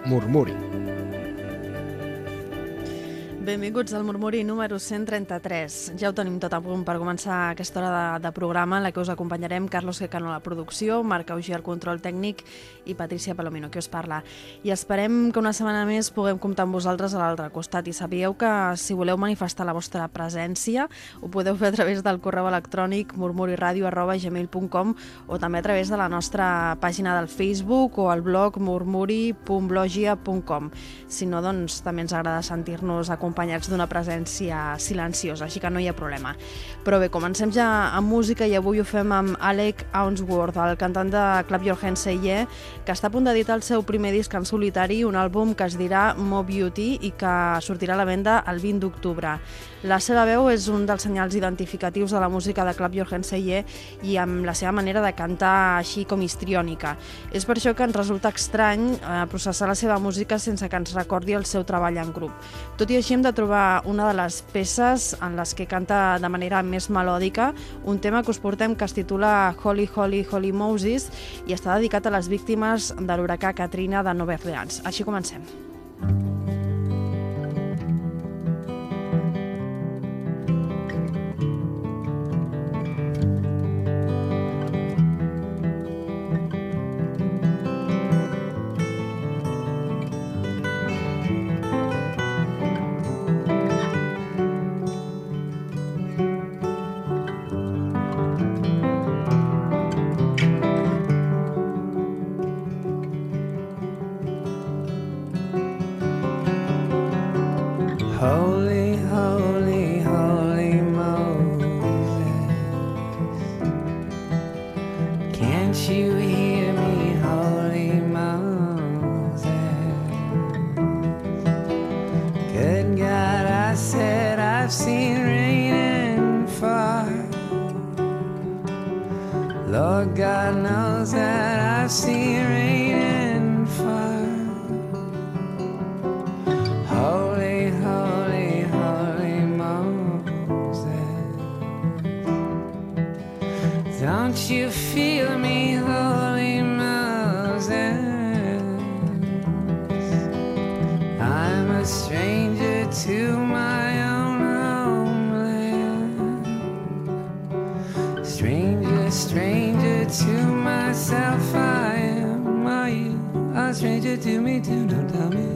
Murmuri. Benvinguts al Murmuri número 133. Ja ho tenim tot a punt per començar aquesta hora de programa en la que us acompanyarem Carlos Quecano a la producció, Marc Auger al control tècnic i Patricia Palomino, que us parla. I esperem que una setmana més puguem comptar amb vosaltres a l'altre costat i sabíeu que si voleu manifestar la vostra presència ho podeu fer a través del correu electrònic murmuriradio@gmail.com o també a través de la nostra pàgina del Facebook o el blog murmuri.blogia.com. Si no, doncs també ens agrada sentir-nos acompanyats d'una presència silenciosa, així que no hi ha problema. Però bé, comencem ja amb música i avui ho fem amb Alec Ounsworth, el cantant de Clap Your Hands Say Yeah, que està a punt d'editar el seu primer disc en solitari, un àlbum que es dirà Mo Beauty i que sortirà a la venda el 20 d'octubre. La seva veu és un dels senyals identificatius de la música de Clap Your Hands Say Yeah i amb la seva manera de cantar així com histriònica. És per això que ens resulta estrany processar la seva música sense que ens recordi el seu treball en grup. Tot i així hem de trobar una de les peces en les que canta de manera més melòdica, un tema que us portem que es titula Holy, Holy, Holy Moses i està dedicat a les víctimes de l'huracà Katrina de Nova Orleans. Així comencem. Holy, holy, holy Moses, can't you hear me, holy Moses? Good God, I said I've seen rain and fire. Lord God knows that I've seen rain and fire. Holy, holy, holy Moses, don't you feel me, holy Moses? I'm a stranger to my own homeland. Stranger, stranger to myself I am. Are you a stranger to me too? Don't tell me.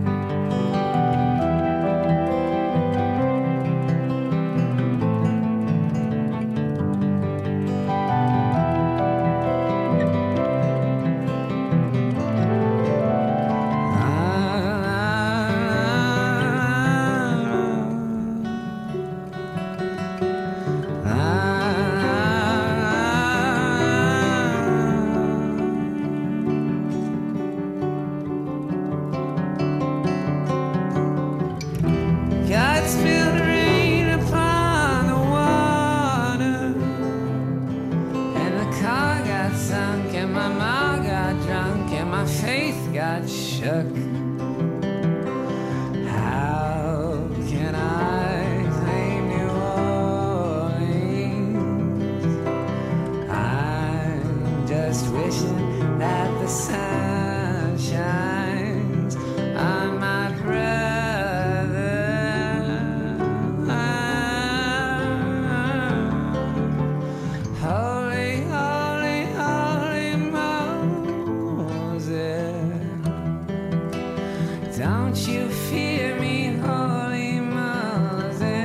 God spilled rain upon the water, and the car got sunk, and my mom got drunk, and my faith got shook. How can I claim New Orleans? I'm just wishing that the sun shines on my brother. Holy, holy, holy Moses, don't you fear me, holy Moses?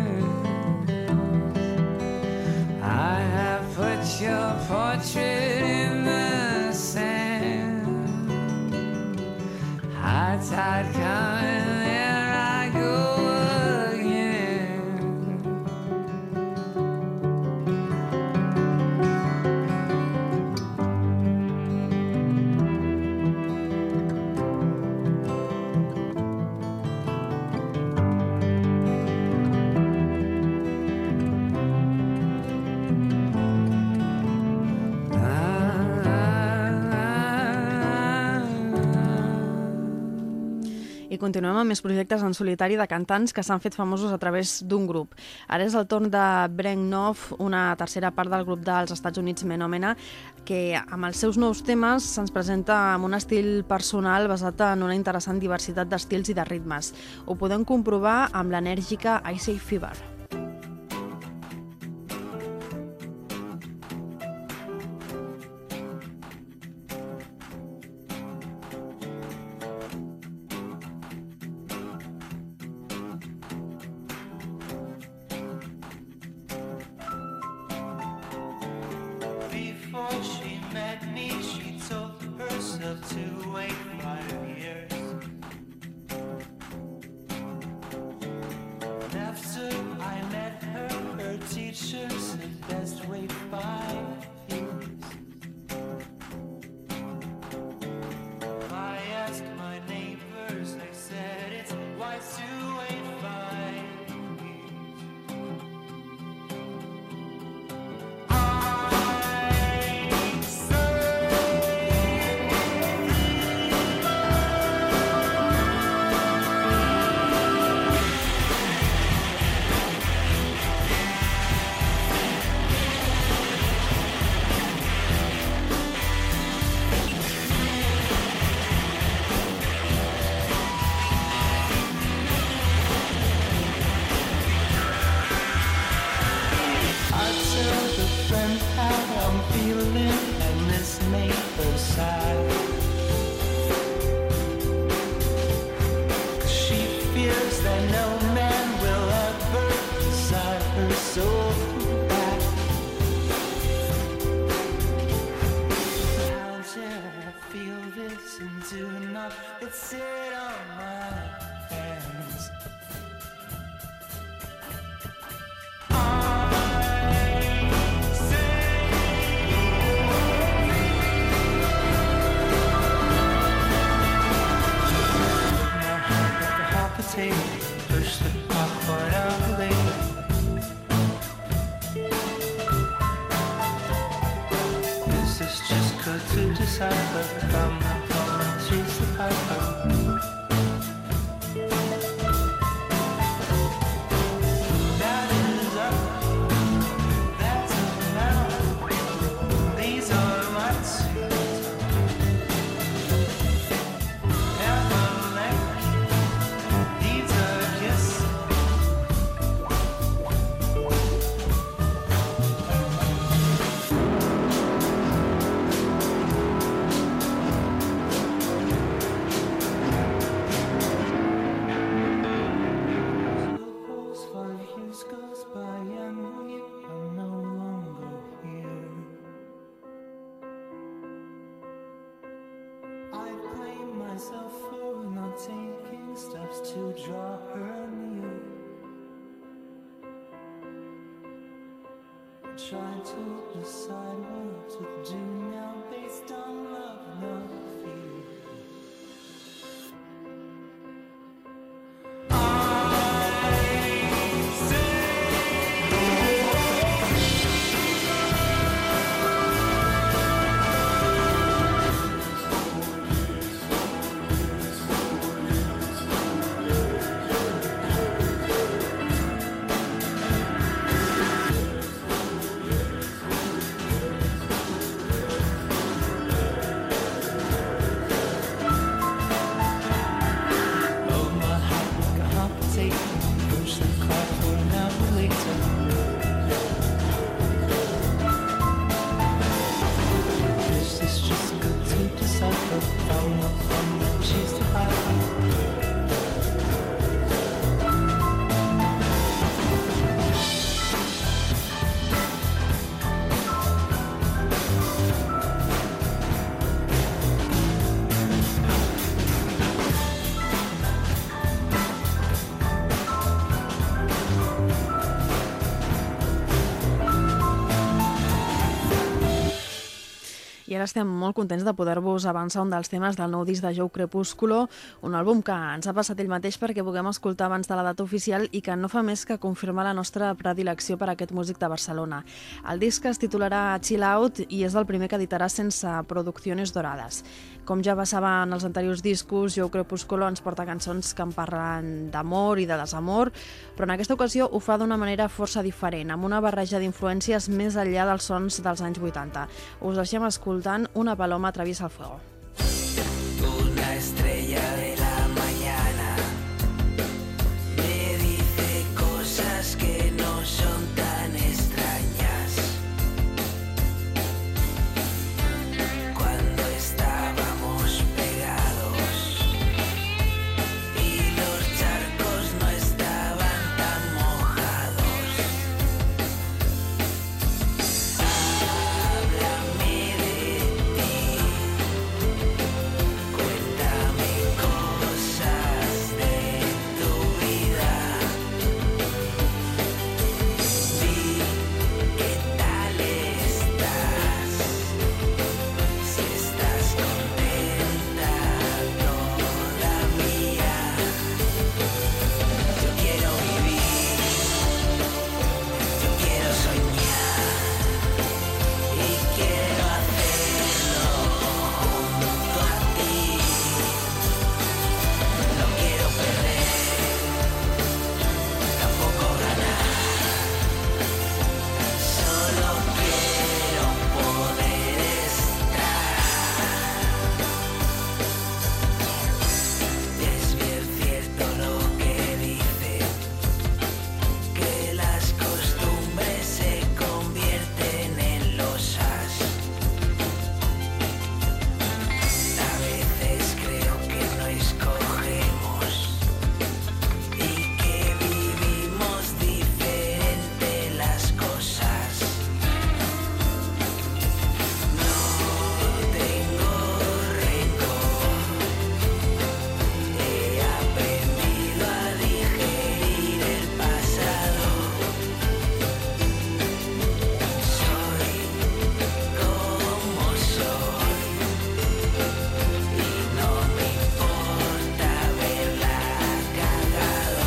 I have put your portrait in the sand. High tide coming, there I go again. I continuem amb més projectes en solitari de cantants que s'han fet famosos a través d'un grup. Ara és el torn de Brent Knopf, una tercera part del grup dels Estats Units Menomena, que amb els seus nous temes se'ns presenta amb un estil personal basat en una interessant diversitat d'estils i de ritmes. Ho podem comprovar amb l'enèrgica Icy Fever. Before she met me, she told herself to wait 5 years. And after I met her, her teacher said best wait 5 years. I asked my neighbors, they said it's wise to wait 5 years. And this made her sad. She fears that no man will ever desire her so bad. How dare I feel this and do not sit on my hands? Push the popcorn out later. This is just good to decipher. I'm not gonna chase the piper. That is up, that's up now. These are my secrets. Have a leg. For not taking steps to draw her near. I try to decide what to do now based on love, not fear. I ara estem molt contents de poder-vos avançar un dels temes del nou disc de Joe Crepúsculo, un àlbum que ens ha passat ell mateix perquè puguem escoltar abans de la data oficial i que no fa més que confirmar la nostra predilecció per a aquest músic de Barcelona. El disc es titularà Chill Out i és el primer que editarà sense Producciones Doradas. Com ja passava en els anteriors discos, Joe Crepúsculo ens porta cançons que en parlen d'amor i de desamor, però en aquesta ocasió ho fa d'una manera força diferent, amb una barreja d'influències més enllà dels sons dels anys 80. Us deixem escoltant Una paloma atraviesa el fuego. Una estrella de la mañana me dice cosas que no son tan extrañas. Cuando estábamos pegados y los charcos no estaban tan mojados. Háblame de ti, cuéntame cosas de tu vida. Di qué tal estás, si estás contenta todavía. Yo quiero vivir, yo quiero soñar y quiero hacerlo junto a ti. No quiero perder, tampoco ganar. Solo quiero poder estar. Es bien cierto lo que dicen, que las costumbres se convierten en losas. A veces creo que no escogemos y que vivimos diferente las cosas. No tengo rencor, he aprendido a digerir el pasado. Soy como soy y no me importa haberla cagado.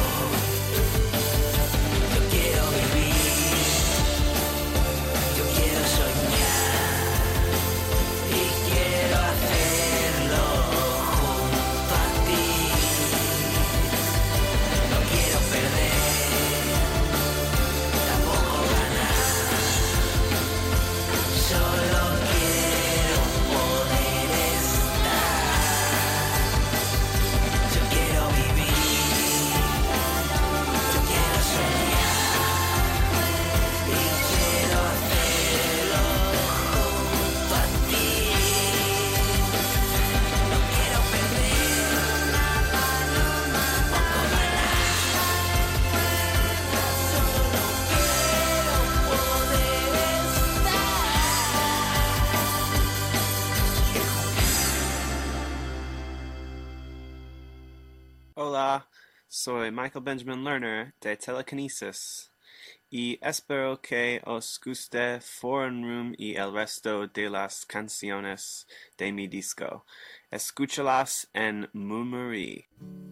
Yo quiero vivir, yo quiero soñar y quiero hacerlo junto a ti. No quiero perder, tampoco ganar. Solo quiero poder estar. Yo quiero vivir, yo quiero soñar y quiero hacerlo junto a ti. No quiero perder, tampoco ganar. Solo quiero poder estar. Hola, soy Michael Benjamin Lerner de Telekinesis y espero que os guste Foreign Room y el resto de las canciones de mi disco. Escúchalas en Mummery.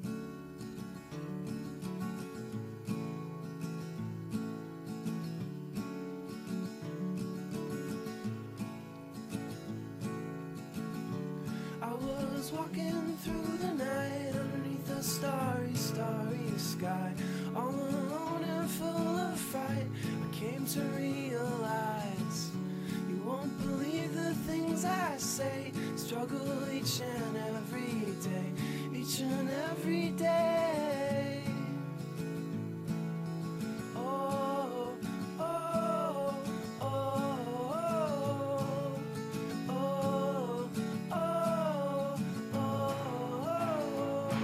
I was walking through the night underneath a starry, starry sky, all alone and full of fright. I came to realize you won't believe the things I say. Struggle each and every day, each and every day. Oh, oh, oh, oh, oh, oh, oh.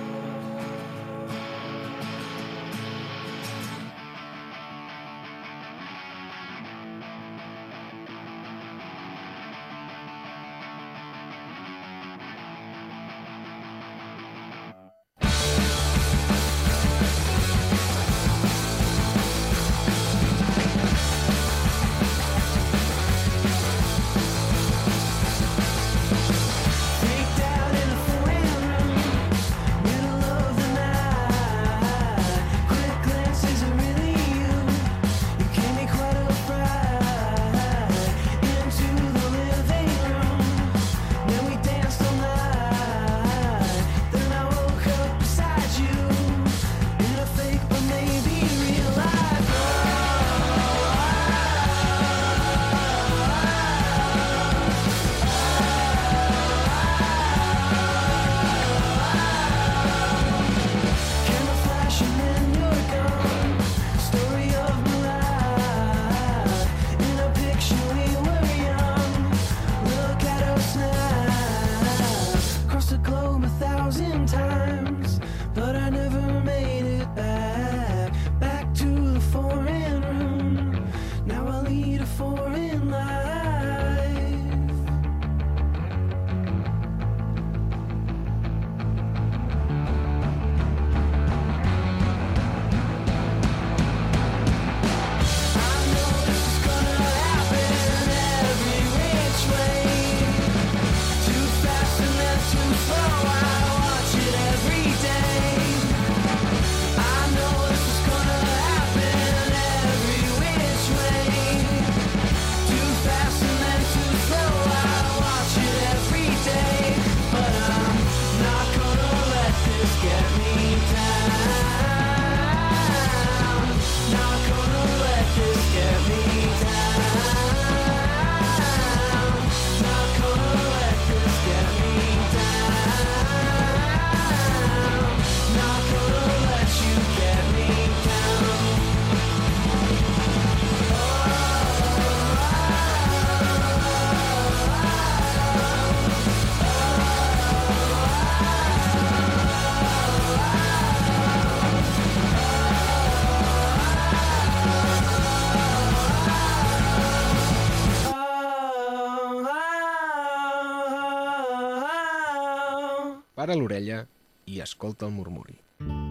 Para l'orella i escolta el murmuri.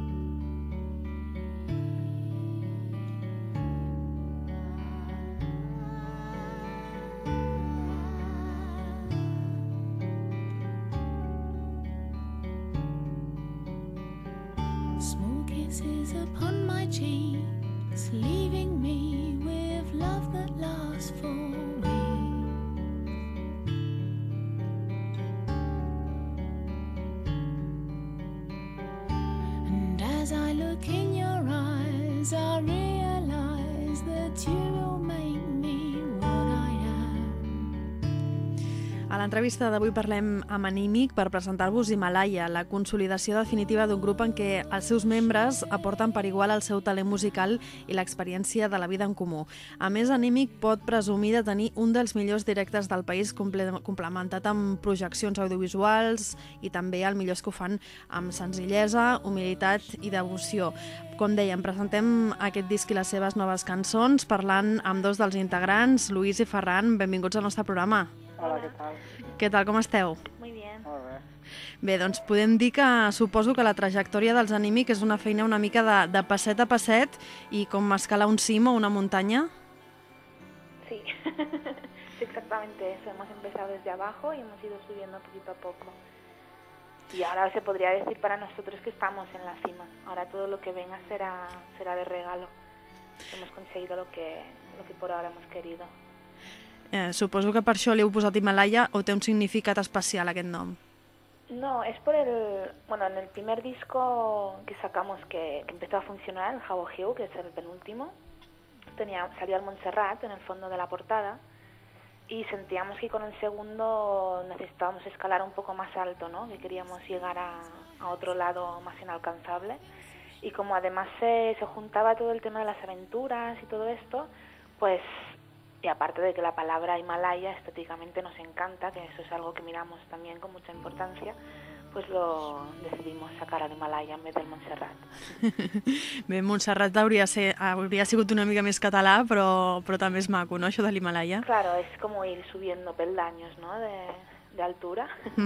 Small kisses upon my cheeks, leaving me with love that lasts for weeks. And as I look in your eyes, I realize that you will make me what I am. A l'entrevista d'avui parlem amb Anímic per presentar-vos Himalaya, la consolidació definitiva d'un grup en què els seus membres aporten per igual el seu talent musical i l'experiència de la vida en comú. A més, Anímic pot presumir de tenir un dels millors directes del país complementat amb projeccions audiovisuals i també el millor que ho fan amb senzillesa, humilitat i devoció. Com dèiem, presentem aquest disc i les seves noves cançons parlant amb dos dels integrants, Lluís i Ferran. Benvinguts al nostre programa. Hola, què tal? Què tal, com esteu? Muy bien. Molt bé. Bé, doncs podem dir que suposo que la trajectòria dels Anímic és una feina una mica de passet a passet i com escalar un cim o una muntanya. Sí, es exactamente eso. Hemos empezado desde abajo y hemos ido subiendo poquito a poco. Y ahora se podría decir para nosotros que estamos en la cima. Ahora todo lo que venga será de regalo. Hemos conseguido lo que por ahora hemos querido. Suposo que per això li heu posat Himalaya o té un significat especial aquest nom. No, es por en el primer disco que sacamos que empezó a funcionar, el Jabo Hill, que es el penúltimo, salió al Montserrat en el fondo de la portada y sentíamos que con el segundo necesitábamos escalar un poco más alto, ¿no? Que queríamos llegar a otro lado más inalcanzable y como además se juntaba todo el tema de las aventuras y todo esto, pues... Y aparte de que la palabra Himalaya estéticamente nos encanta, que eso es algo que miramos también con mucha importancia, pues lo decidimos sacar al Himalaya en vez del Montserrat. Bé, Montserrat hauria sigut una mica més català, però també és maco, no?, això de l'Himalaya. Claro, es como ir subiendo peldaños, ¿no?, de altura.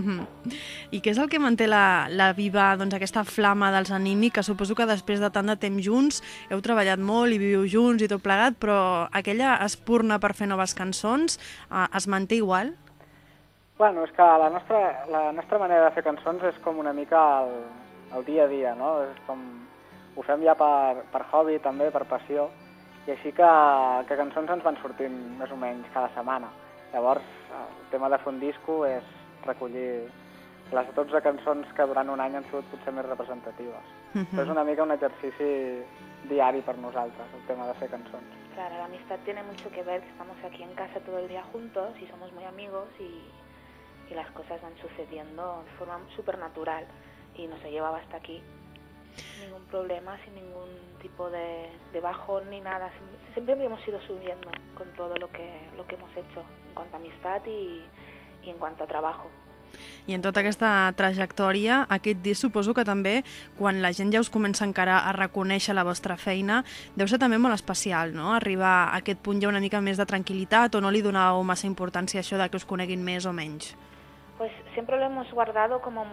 I què és el que manté la viva, doncs, aquesta flama dels Anímic, que suposo que després de tant de temps junts heu treballat molt i viviu junts i tot plegat, però aquella espurna per fer noves cançons es manté igual? Bueno, és que la nostra manera de fer cançons és com una mica el dia a dia, no? És com... Ho fem ja per hobby, també, per passió, i així que cançons ens van sortint més o menys cada setmana. Llavors, el tema de fer un disco és recollir les 12 cançons que durant un any han sigut potser més representatives. Però és una mica un exercici diari per nosaltres, el tema de fer cançons. Claro, la amistad tiene mucho que ver, que estamos aquí en casa todo el día juntos y somos muy amigos y las cosas van sucediendo de forma súper natural y nos ha llevado hasta aquí. Sin ningún problema, sin ningún tipo de bajón ni nada. Siempre hemos ido subiendo con todo lo que hemos hecho en cuanto a amistad y en cuanto a trabajo. I en tota aquesta trajectòria, aquest disc suposo que també, quan la gent ja us comença encara a reconèixer la vostra feina, deu ser també molt especial, no?, arribar a aquest punt ja una mica més de tranquil·litat, o no li donàveu massa importància a això de que us coneguin més o menys? Pues siempre lo hemos guardado como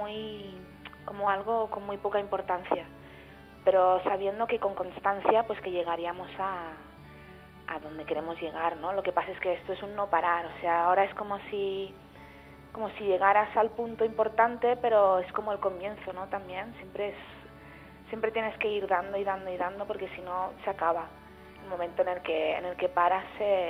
algo con muy poca importancia, pero sabiendo que con constancia pues que llegaríamos a donde queremos llegar, ¿no? Lo que pasa es que esto es un no parar, o sea, ahora es como si llegaras al punto importante, pero es como el comienzo, ¿no? También siempre tienes que ir dando y dando y dando, porque si no se acaba. El momento en el que paras,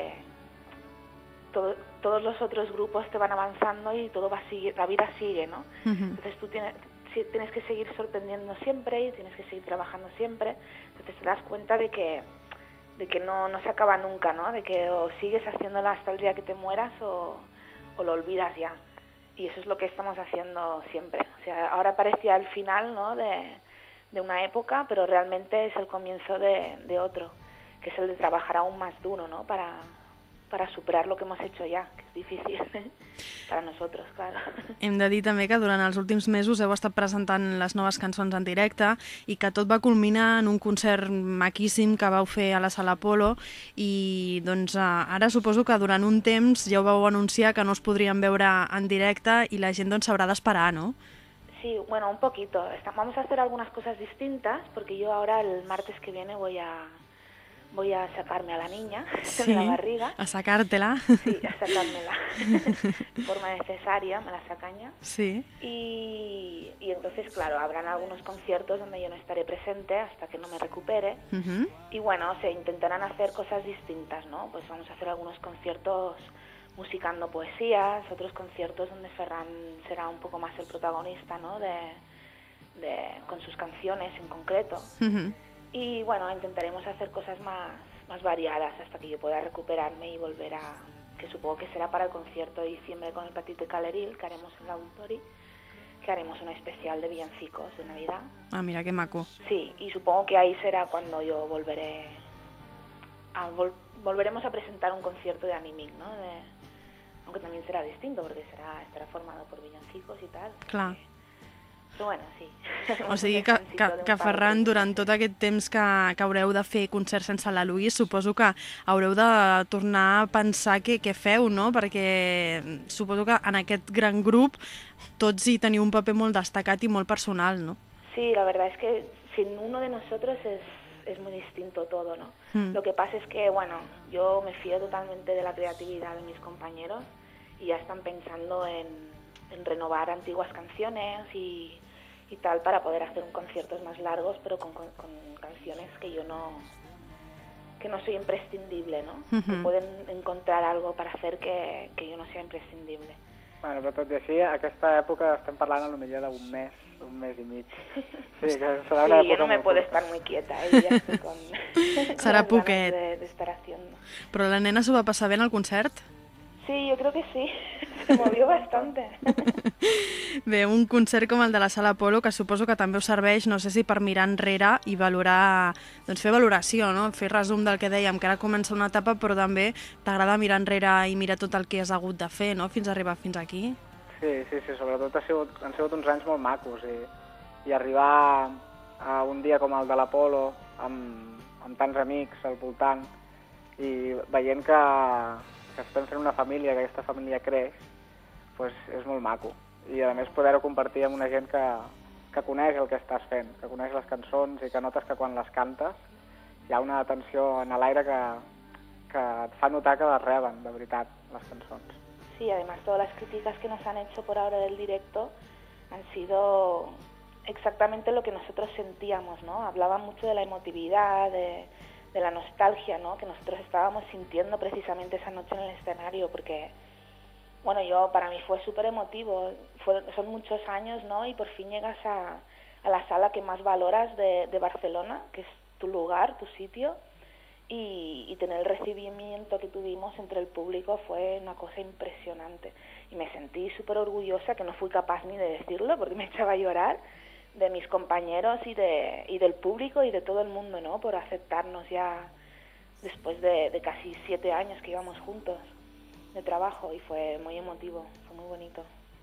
todos los otros grupos te van avanzando y todo va a seguir, la vida sigue, ¿no? Entonces tú tienes que seguir sorprendiendo siempre y tienes que seguir trabajando siempre. Entonces te das cuenta de que no se acaba nunca, ¿no? De que o sigues haciéndola hasta el día que te mueras o lo olvidas ya. Y eso es lo que estamos haciendo siempre. O sea, ahora parecía el final, ¿no?, de una época, pero realmente es el comienzo de otro, que es el de trabajar aún más duro, ¿no?, para superar lo que hemos hecho ya, que es difícil para nosotros, claro. Hem de dir també que durant els últims mesos heu estat presentant les noves cançons en directe i que tot va culminar en un concert maquíssim que vau fer a la Sala Apolo i doncs ara suposo que durant un temps ja ho vau anunciar que no us podríem veure en directe i la gent doncs s'haurà d'esperar, no? Sí, bueno, un poquito. Vamos a hacer algunas cosas distintas porque yo ahora el martes que viene voy a sacarme a la niña de la barriga. A sacártela. Sí, a sacármela. De forma necesaria, me la sacan ya. Sí. Y entonces, claro, habrán algunos conciertos donde yo no estaré presente hasta que no me recupere. Y bueno, se intentarán hacer cosas distintas, ¿no? Pues vamos a hacer algunos conciertos musicando poesías, otros conciertos donde Ferran será un poco más el protagonista, ¿no? Con sus canciones en concreto. Y bueno, intentaremos hacer cosas más variadas hasta que yo pueda recuperarme y volver que supongo que será para el concierto de diciembre con el Petit de Caleril, que haremos en el Auditori, que haremos un especial de villancicos de Navidad. Ah, mira, qué maco. Sí, y supongo que ahí será cuando yo volveremos a presentar un concierto de Animic, ¿no? Aunque también será distinto porque estarà formado por villancicos i tal. Clar. Però bueno, sí. O sigui que Ferran, durant tot aquest temps que haureu de fer concerts sense la Louise, suposo que haureu de tornar a pensar què feu, no? Perquè suposo que en aquest gran grup tots hi teniu un paper molt destacat i molt personal, ¿no? Sí, la verdad es que sin uno de nosotros es muy distinto todo, ¿no? Lo que pasa es que, bueno, yo me fío totalmente de la creatividad de mis compañeros y ya están pensando en renovar antiguas canciones y tal para poder hacer conciertos más largos, pero con canciones que no soy imprescindible, ¿no? Que pueden encontrar algo para hacer que yo no sea imprescindible. Bueno, però tot i així, a aquesta època estem parlant potser d'un mes i mig. Sí, que serà una sí, yo no me puedo estar muy quieta, ya estoy con serà con poquet. de estar haciendo. Però la nena s'ho va passar bé en el concert? Sí, yo creo que sí, se movió bastante. Bé, un concert com el de la Sala Apolo, que suposo que també us serveix, no sé si per mirar enrere i valorar, doncs fer valoració, no? Fer resum del que dèiem, que ara comença una etapa, però també t'agrada mirar enrere i mirar tot el que has hagut de fer, no?, fins a arribar fins aquí. Sí, sobretot han sigut uns anys molt macos i arribar a un dia com el de l'Apolo amb tants amics al voltant i veient que estem fent una família, que aquesta família creix, doncs és molt maco. I a més poder-ho compartir amb una gent que coneix el que estàs fent, que coneix les cançons i que notes que quan les cantes hi ha una tensió en l'aire que et fa notar que les reben, de veritat, les cançons. Sí, además todas las críticas que nos han hecho por ahora del directo han sido exactamente lo que nosotros sentíamos, ¿no? Hablaban mucho de la emotividad, de la nostalgia, ¿no?, que nosotros estábamos sintiendo precisamente esa noche en el escenario, porque, bueno, para mí fue súper emotivo, son muchos años, ¿no?, y por fin llegas a la sala que más valoras de Barcelona, que es tu lugar, tu sitio, y tener el recibimiento que tuvimos entre el público fue una cosa impresionante, y me sentí súper orgullosa, que no fui capaz ni de decirlo, porque me echaba a llorar, de mis compañeros y del público y de todo el mundo, ¿no?, por aceptarnos ya después de casi 7 años que íbamos juntos de trabajo, y fue muy emotivo, fue muy bonito.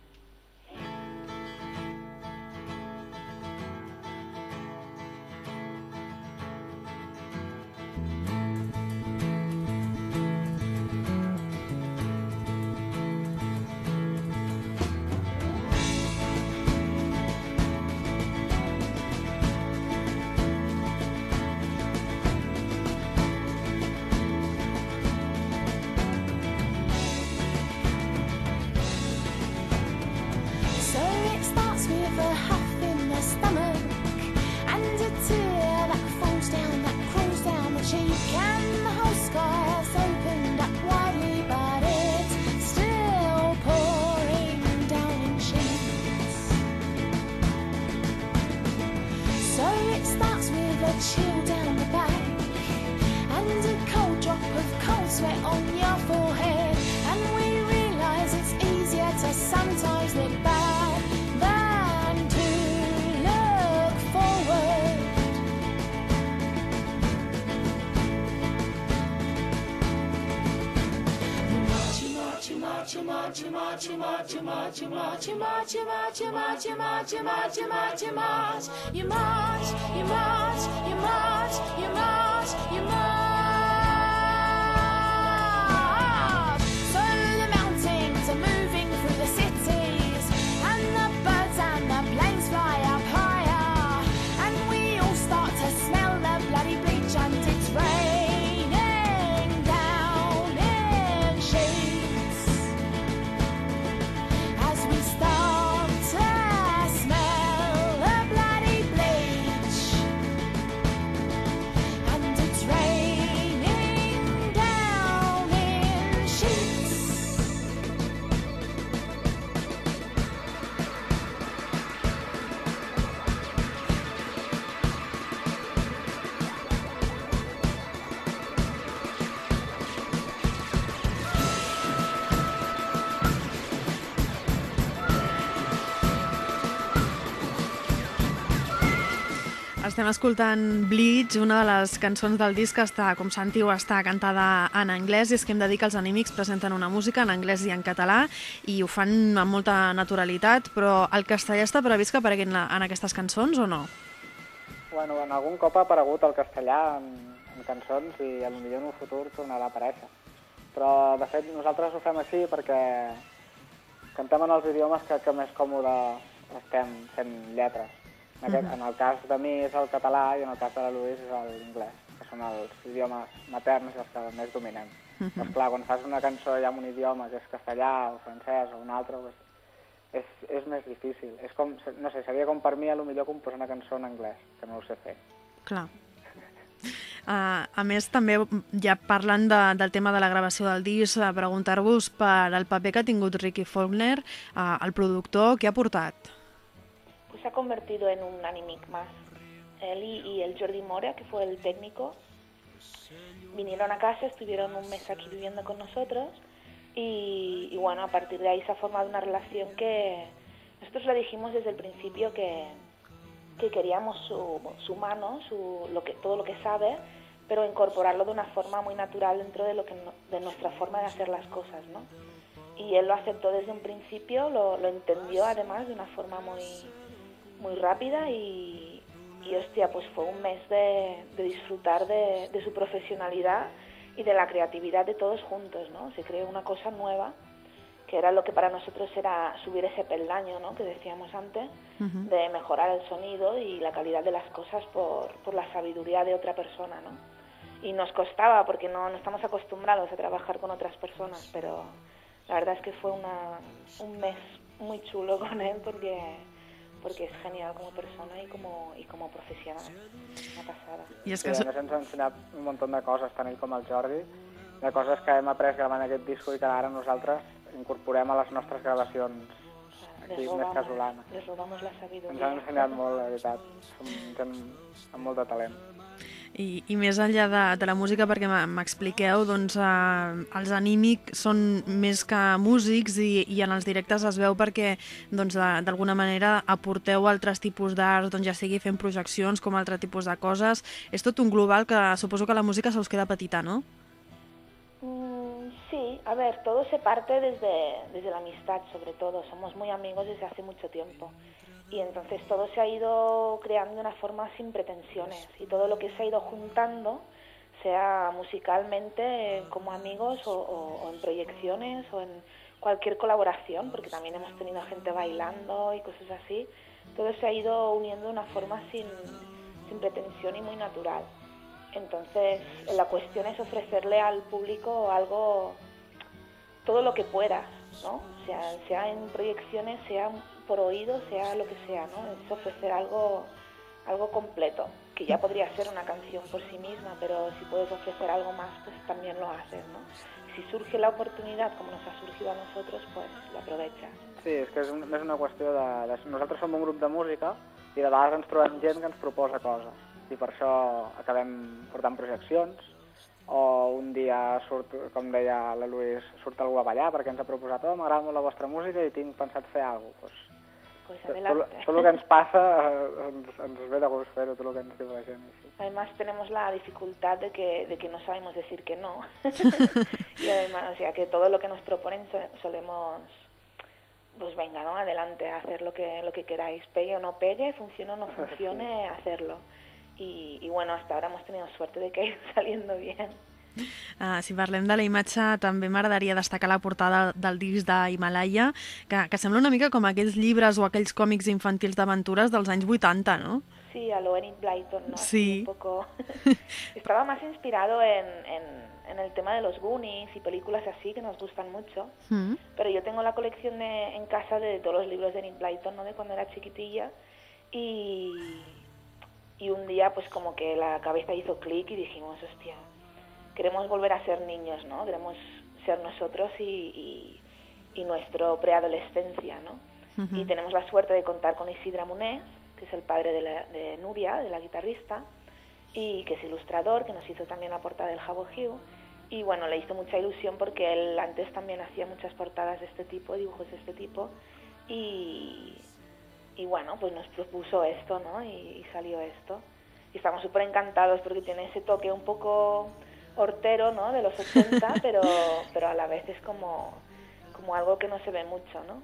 Chill down the back and a cold drop of cold sweat on your forehead, and we realise it's easier to sometimes look back than to look forward. You march, you march, you march, you march, you march, you march, you march, you march, you march, you march, you march, you march, you march, you march, you march, you march, you march, you march, you march. So the mountains are moving through the cities, and the birds and the planes Estem escoltant Bleach, una de les cançons del disc que està, com sentiu, està cantada en anglès, i és que hem de dir que els Anímics presenten una música en anglès i en català i ho fan amb molta naturalitat, però el castellà està previst que aparegui en aquestes cançons o no? Bueno, en algun cop ha aparegut el castellà en cançons i potser en un futur tornarà a aparèixer. Però, de fet, nosaltres ho fem així perquè cantem en els idiomes que més còmode estem fent lletres. En el cas de mi és el català i en el cas de la Louise és l'inglès, que són els idiomes materns els que més dominem. Doncs clar, quan fas una cançó ja en un idioma que és castellà o francès o un altre, és més difícil. És com, no sé, seria com per mi potser composar una cançó en anglès, que no ho sé fer. Clar. A més, també, ja parlant del tema de la gravació del disc, preguntar-vos per el paper que ha tingut Ricky Faulkner, el productor, què ha portat? Pues se ha convertido en un Anímic más. Él y el Jordi Mora, que fue el técnico, vinieron a casa, estuvieron un mes aquí viviendo con nosotros y bueno, a partir de ahí se ha formado una relación que nosotros le dijimos desde el principio que queríamos su mano, todo lo que sabe, pero incorporarlo de una forma muy natural dentro de nuestra forma de hacer las cosas, ¿no? Y él lo aceptó desde un principio, lo entendió además de una forma muy rápida y hostia, pues fue un mes de disfrutar de su profesionalidad y de la creatividad de todos juntos, ¿no? Se creó una cosa nueva, que era lo que para nosotros era subir ese peldaño, ¿no? Que decíamos antes, de mejorar el sonido y la calidad de las cosas por la sabiduría de otra persona, ¿no? Y nos costaba porque no estamos acostumbrados a trabajar con otras personas, pero la verdad es que fue un mes muy chulo con él porque es genial como persona y como profesional. Una passada. I és Sí, que... a més ens ha ensenyat un munt de coses, tant ell com el Jordi, de coses que hem après gravant aquest disco i que ara nosaltres incorporem a les nostres gravacions aquí més casolanes. Les robamos la sabiduría. Ens han ensenyat molt, la veritat. Som gent amb molt de talent. I més enllà de la música, perquè m'expliqueu, doncs els Anímics són més que músics i en els directes es veu perquè doncs, d'alguna manera aporteu altres tipus d'arts, doncs, ja sigui fent projeccions com altre tipus de coses. És tot un global que suposo que la música se us queda petita, no? Sí, a ver, todo se parte desde la amistad, sobre todo. Somos muy amigos desde hace mucho tiempo. Y entonces todo se ha ido creando de una forma sin pretensiones. Y todo lo que se ha ido juntando, sea musicalmente como amigos o en proyecciones o en cualquier colaboración, porque también hemos tenido gente bailando y cosas así, todo se ha ido uniendo de una forma sin pretensión y muy natural. Entonces, la cuestión es ofrecerle al público algo, todo lo que puedas, ¿no? Sea en proyecciones, sea por oído, sea lo que sea, ¿no? Es ofrecer algo completo, que ya podría ser una canción por sí misma, pero si puedes ofrecer algo más, pues también lo haces, ¿no? Si surge la oportunidad, como nos ha surgido a nosotros, pues la aprovechas. Sí, és que és més una qüestió de... Nosaltres som un grup de música i de vegades ens trobem gent que ens proposa coses. I per això acabem portant projeccions, o un dia surt, com deia la Louise, surt algú a ballar perquè ens ha proposat m'agrada molt la vostra música i tinc pensat fer alguna cosa. Pues adelante. Tot el que ens passa ens ve de gust fer-ho, tot el que ens diu la gent. Sí. Además tenemos la dificultad de que no sabemos decir que no. Y además, o sea, que todo lo que nos proponen solemos, pues venga, ¿no? Adelante, a hacer lo que queráis, pegue o no pegue, funcione o no funcione, hacerlo. Y bueno, hasta ahora hemos tenido suerte de que ha ido saliendo bien. Si parlem de la imatge, també m'agradaria destacar la portada del disc d'Himalaya, que sembla una mica com aquells llibres o aquells còmics infantils d'aventures dels anys 80, ¿no? Sí, a lo Enid Blyton, ¿no? Sí. Un poco... Estaba más inspirado en el tema de los Goonies y películas así que nos gustan mucho, pero yo tengo la colección en casa de todos los libros de Enid Blyton, ¿no? De cuando era chiquitilla, y un día pues como que la cabeza hizo clic y dijimos, hostia, queremos volver a ser niños, ¿no? Queremos ser nosotros y nuestra preadolescencia, ¿no? Y tenemos la suerte de contar con Isidre Munés, que es el padre de Núria, de la guitarrista, y que es ilustrador, que nos hizo también la portada del Jabo Hill. Y bueno, le hizo mucha ilusión porque él antes también hacía muchas portadas de este tipo, dibujos de este tipo, y bueno, pues nos propuso esto, ¿no? Y salió esto. Y estamos súper encantados porque tiene ese toque un poco hortero, ¿no? De los 80, pero a la vez es como algo que no se ve mucho, ¿no?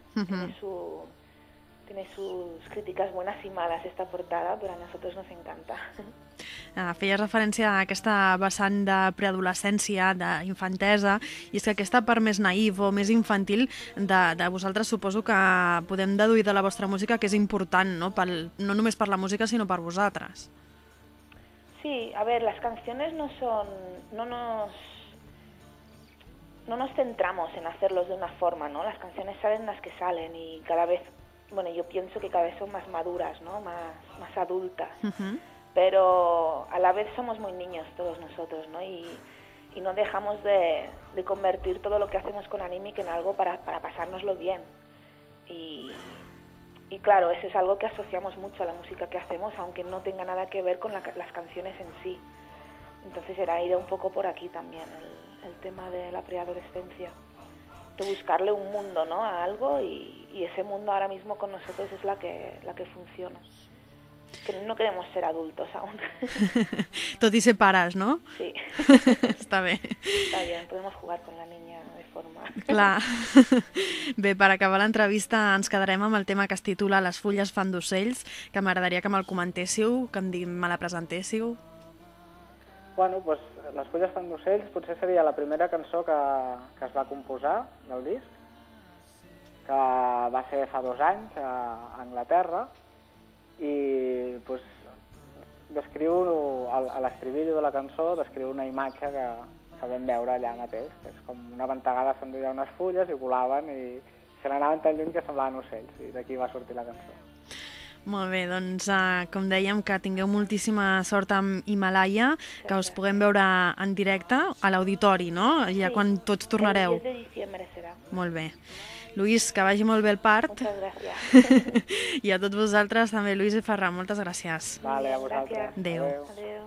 Tiene sus crítiques buenas i males, esta portada, però a nosaltres nos encanta. Feies referència a aquesta vessant de preadolescència, d'infantesa, i és que aquesta part més naïf o més infantil de vosaltres suposo que podem deduir de la vostra música que és important, no? No només per la música, sinó per vosaltres. Sí, a ver, las canciones no nos centramos en hacerlos de una forma, ¿no? Las canciones salen las que salen y cada vez, bueno, yo pienso que cada vez son más maduras, ¿no? Más adultas. Pero a la vez somos muy niños todos nosotros, ¿no? Y no dejamos de convertir todo lo que hacemos con Animic en algo para pasárnoslo bien. Y claro, eso es algo que asociamos mucho a la música que hacemos, aunque no tenga nada que ver con las canciones en sí. Entonces era ir un poco por aquí también, el tema de la preadolescencia. De buscarle un mundo, ¿no? A algo y ese mundo ahora mismo con nosotros es la que funciona. Que no queremos ser adultos aún. Tot i ser pares, no? Sí. Està bé. Está bien, podemos jugar con la niña de forma... Clar. Bé, per acabar l'entrevista ens quedarem amb el tema que es titula Les fulles fan d'ocells, que m'agradaria que me'l comentéssiu, que me la presentéssiu. Bueno, doncs Les fulles fan d'ocells potser seria la primera cançó que es va composar del disc, que va ser fa 2 anys a Anglaterra, i pues, descriu, a l'estribillo de la cançó, descriu una imatge que vam veure allà mateix, que és com una ventegada s'enduia unes fulles i volaven i se n'anaven tan lluny que semblaven ocells, i d'aquí va sortir la cançó. Molt bé, doncs com dèiem, que tingueu moltíssima sort amb Himalaya, que us puguem veure en directe a l'auditori, no? Ja quan tots tornareu. El 10 de diciembre serà. Molt bé. Lluís, que vagi molt bé el part. Moltes gràcies. I a tots vosaltres també, Lluís i Ferran, moltes gràcies. Vale, a vosaltres. Adéu. Adéu.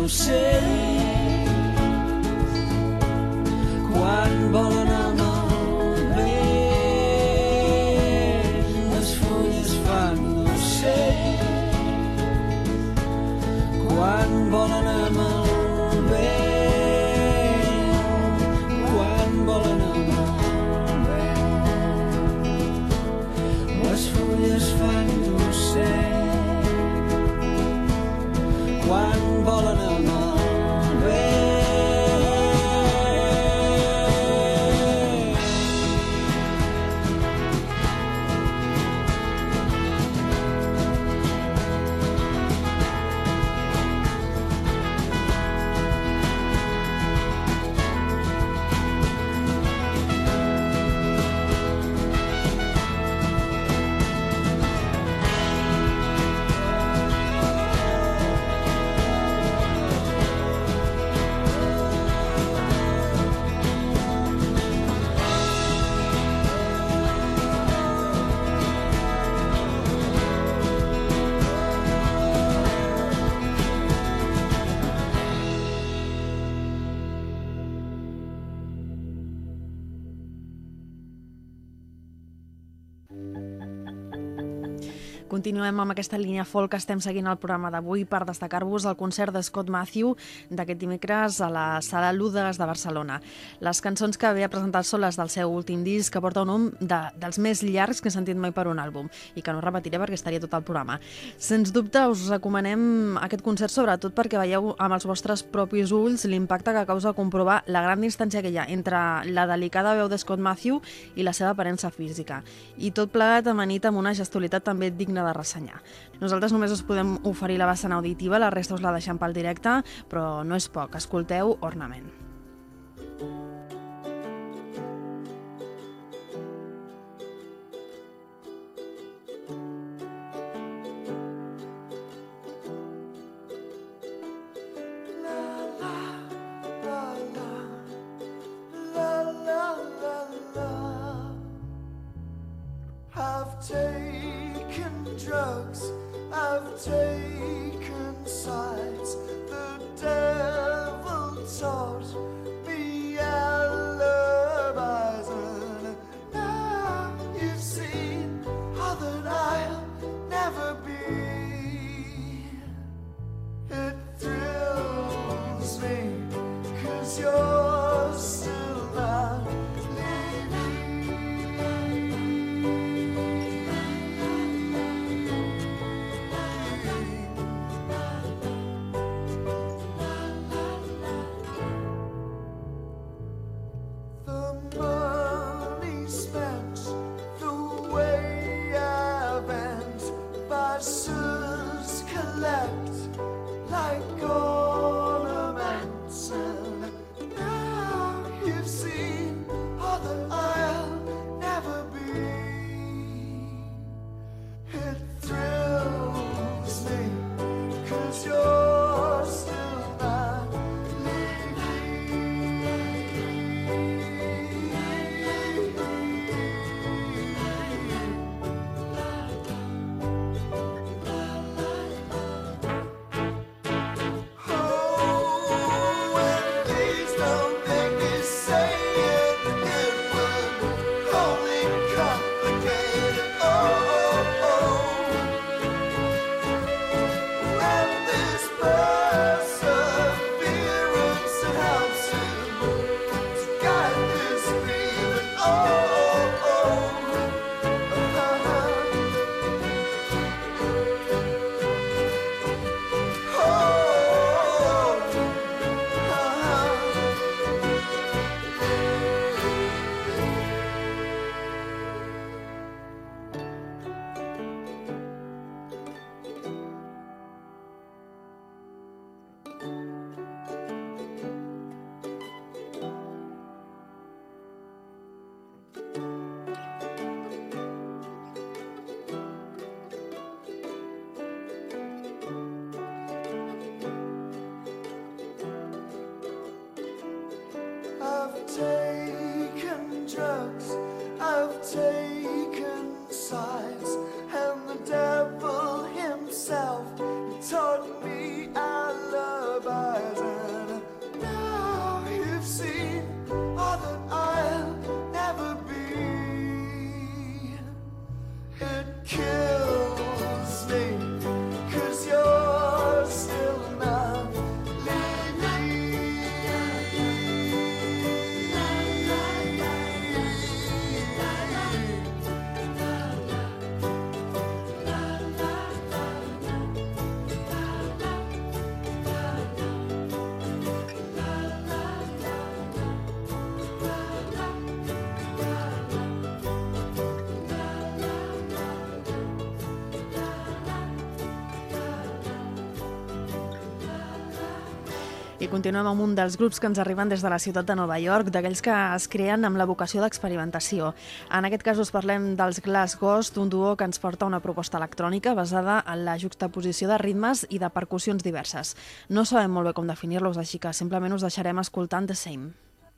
sé quan volen amb el vent, les fulles fan no sé quan volen amb el vent, quan volen amb el vent, les fulles fan no sé quan volen amb el vent. Continuem amb aquesta línia folk que estem seguint al programa d'avui per destacar-vos el concert de Scott Matthew d'aquest dimecres a la Sala Lúdegues de Barcelona. Les cançons que ve a presentar són les del seu últim disc, que porta un nom dels més llargs que he sentit mai per un àlbum i que no repetiré perquè estaria tot el programa. Sens dubte us recomanem aquest concert sobretot perquè veieu amb els vostres propis ulls l'impacte que causa comprovar la gran distància que hi ha entre la delicada veu de Scott Matthew i la seva aparença física. I tot plegat amanit amb una gestualitat també digna de ressenyar. Nosaltres només us podem oferir la vessant auditiva, la resta us la deixem pel directe, però no és poc. Escolteu Ornament. I've taken drugs, I've taken sides. The devil taught me alibis, and now you've seen all that I'll never be. It thrills me, 'cause you're still not collect like ornaments, and now you've seen all that I'll never be. It thrills me, 'cause you're still not I've taken drugs, I've taken sides, and the devil himself taught me alibis. I continuem amb un dels grups que ens arriben des de la ciutat de Nova York, d'aquells que es creen amb la vocació d'experimentació. En aquest cas us parlem dels Glass Ghost, un duo que ens porta una proposta electrònica basada en la juxtaposició de ritmes i de percussions diverses. No sabem molt bé com definir-los, així que simplement us deixarem escoltant The Same.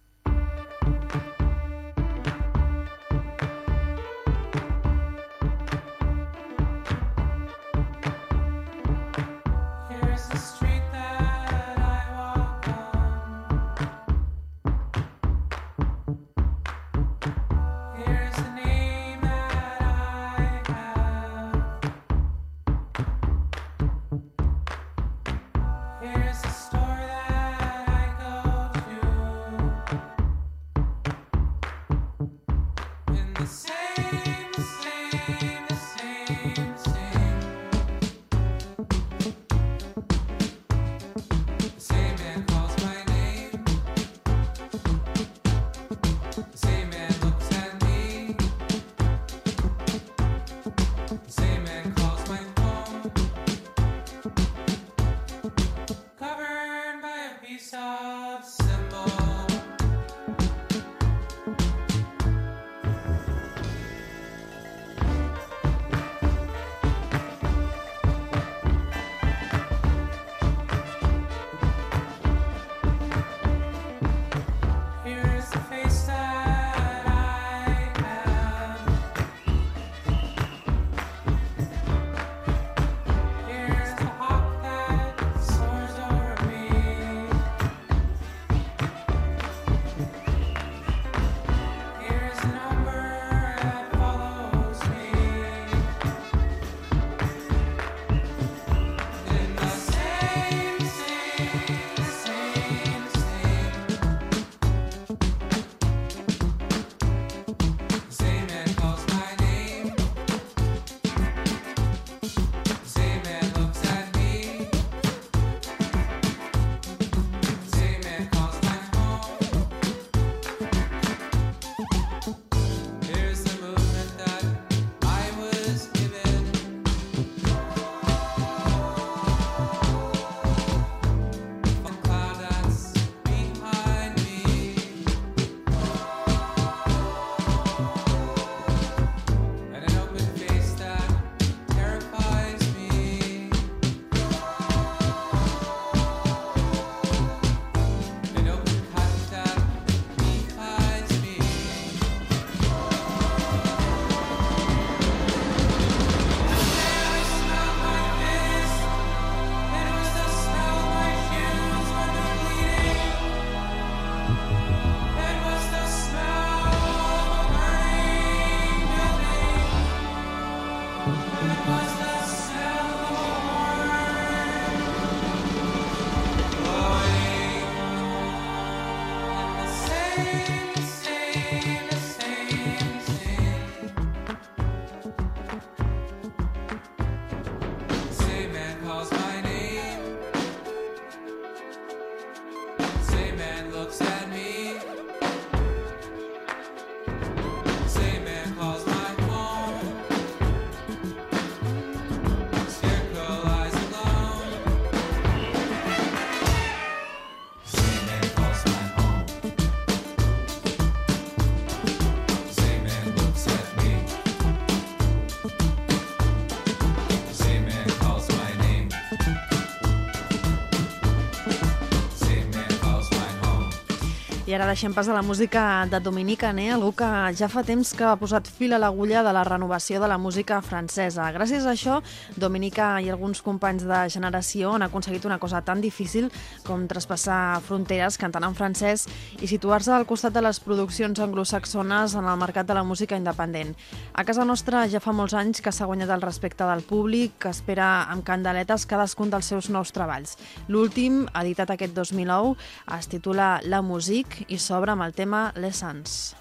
I ara deixem pas a la música de Dominique Ané, algú que ja fa temps que ha posat fil a l'agulla de la renovació de la música francesa. Gràcies a això, Dominique i alguns companys de generació han aconseguit una cosa tan difícil com traspassar fronteres cantant en francès i situar-se al costat de les produccions anglosaxones en el mercat de la música independent. A casa nostra ja fa molts anys que s'ha guanyat el respecte del públic, que espera amb candeletes cadascun dels seus nous treballs. L'últim, editat aquest 2009, es titula La Musique i s'obre amb el tema L'Essence.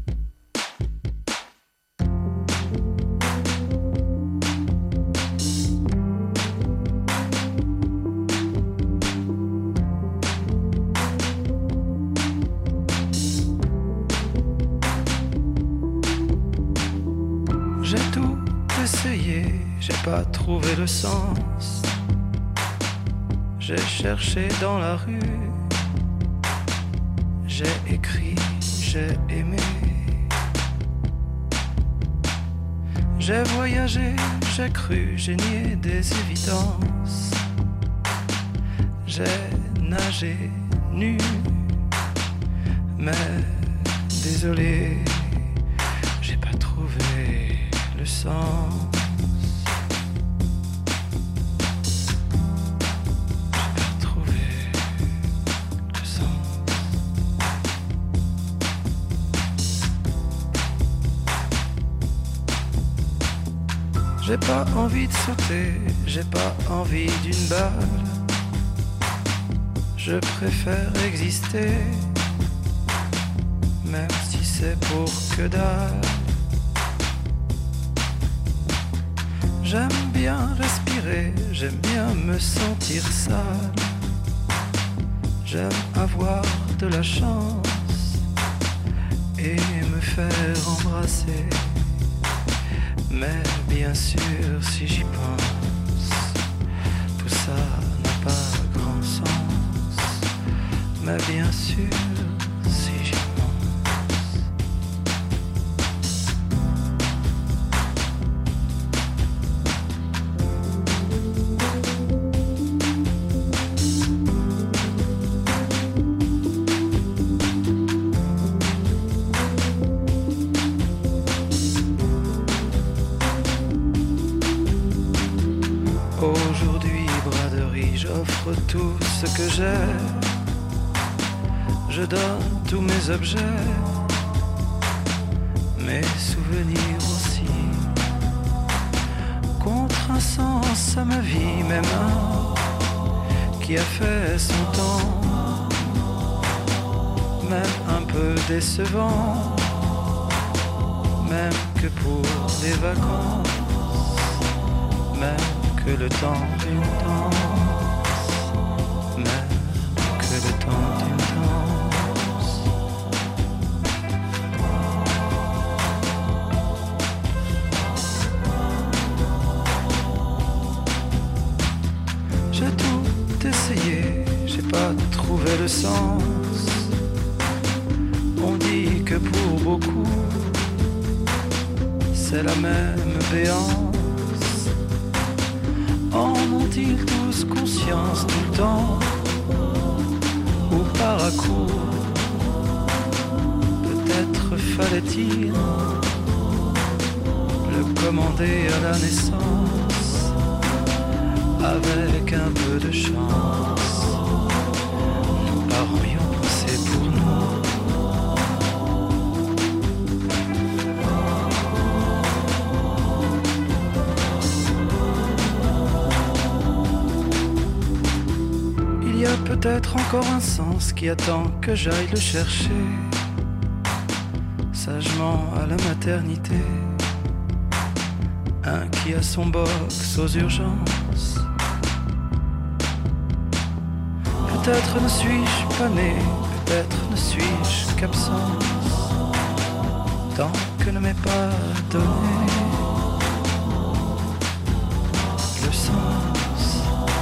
J'ai tout essayé, j'ai pas trouvé le sens. J'ai cherché dans la rue j'ai écrit, j'ai aimé. J'ai voyagé, j'ai cru, j'ai nié des évidences. J'ai nagé nu, mais désolé, j'ai pas trouvé le sens. J'ai pas trouvé le sens. J'ai pas envie de sauter, j'ai pas envie d'une balle. Je préfère exister, même si c'est pour que dalle. J'aime bien respirer, j'aime bien me sentir sale. J'aime avoir de la chance et me faire embrasser. Mais bien sûr, si j'y pense, tout ça n'a pas grand sens. Mais bien sûr, si j'y pense. Aujourd'hui, braderie, j'offre tout ce que j'ai. Je donne tous mes objets, mes souvenirs aussi. Contre un sens à ma vie, même un qui a fait son temps. Même un peu décevant, même que pour des vacances. Même que le temps d'une danse, même que le temps d'une danse. J'ai tout essayé, j'ai pas trouvé le sens. On dit que pour beaucoup, c'est la même béance. En ont-ils tous conscience tout le temps, ou par à coup? Peut-être fallait-il le commander à la naissance, avec un peu de chance. Nos parents y ont pensé pour nous. Il y a peut-être encore un sens qui attend que j'aille le chercher sagement à la maternité. Un qui a son box aux urgences. Peut-être ne suis-je pas né, peut-être ne suis-je qu'absence, tant que ne m'est pas donné le sens.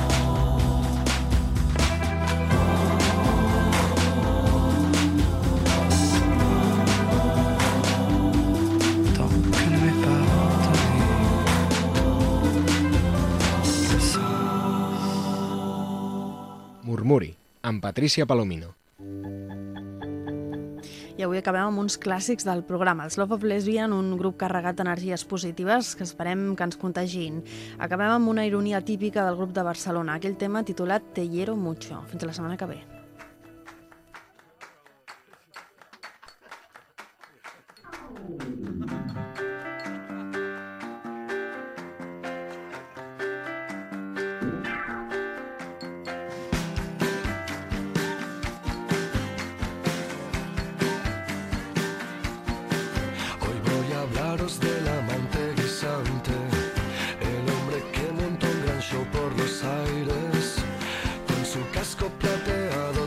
Tant que ne m'est pas donné le sens. Murmuri, amb Patricia Palomino. I avui acabem amb uns clàssics del programa. Els Love of Lesbian, un grup carregat d'energies positives que esperem que ens contagiïn. Acabem amb una ironia típica del grup de Barcelona, aquell tema titulat Te quiero mucho. Fins la setmana que ve. Hoy voy a hablaros del amante guisante, el hombre que montó un gran show por los aires, con su casco plateado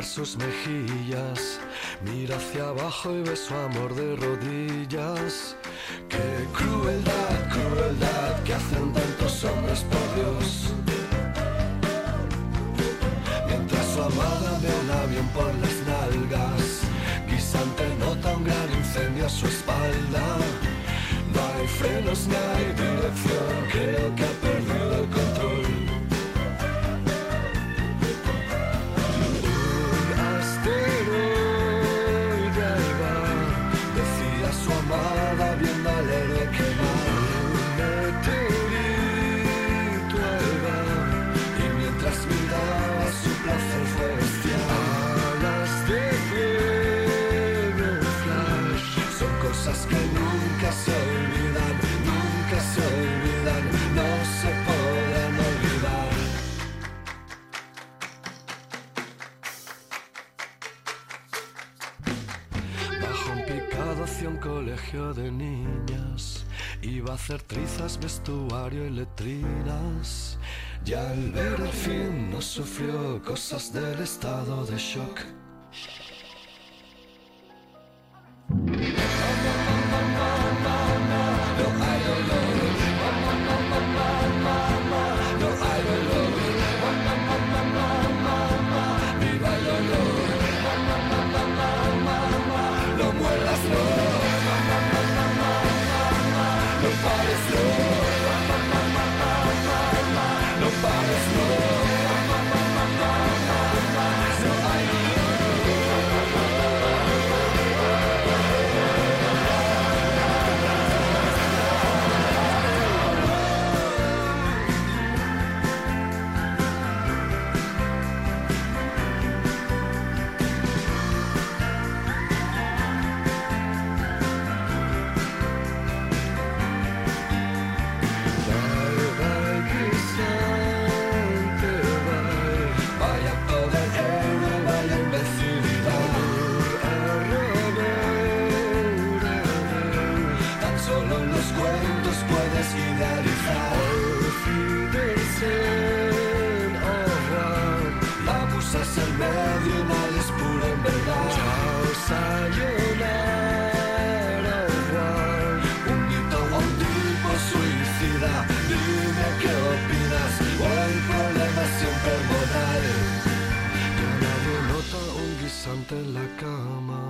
sus mejillas, mira hacia abajo y ve su amor de rodillas. Qué crueldad, crueldad, que hacen tantos hombres por Dios. Mientras su amada ve un avión por las nalgas, Guisante nota un gran incendio a su espalda. No hay frenos, no hay dirección, creo que ha perdido el control. Un asteroide ahí va, decía su amada viendo al héroe quemar. Un meteorito ahí va, y mientras miraba su placer fue bestial. Alas de fuego, flash, son cosas que nunca se olvidan, nunca se olvidan, no se podrán olvidar. Bajo un picado hacia un colegio de niñas, iba a hacer trizas, vestuario y letrinas. Ya al ver el fin no sufrió cosas del estado de shock. En la cama,